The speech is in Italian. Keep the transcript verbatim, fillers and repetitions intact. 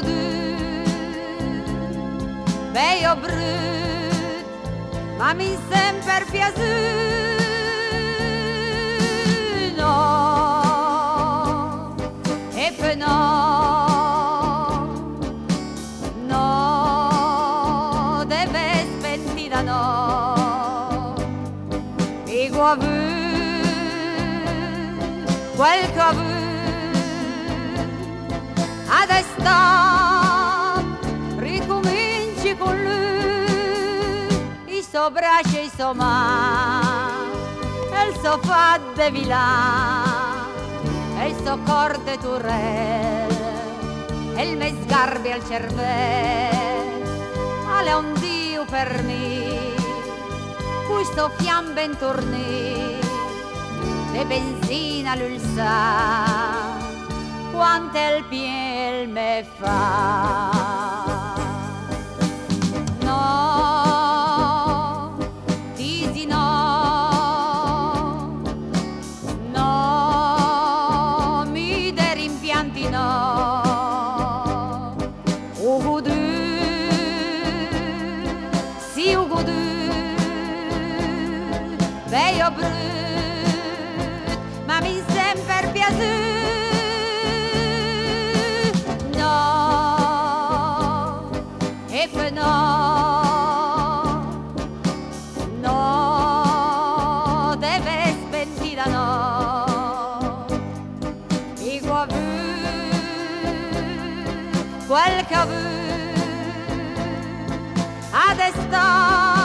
tu, veio brut, ma mi sempre piaciuto. No, e poi no, no, deve spentita no, e qua quel che vu, adesso ricominci con lui, i suo braccio e i suo mano, e il suo fa de vilà, e il suo corde turrelle, e il me sgarbi al cervello, alle un dio per me, questo fiambe in tornì, e benzina l'ulsa, quanto il piel me fa. No, disi no, no, mi de rimpianti no, ugudu, si ugudu, veio brut, ma mi sempre piaciuto. No, e poi no, no, deve spentita no, e qua vu, quel che vu, adesso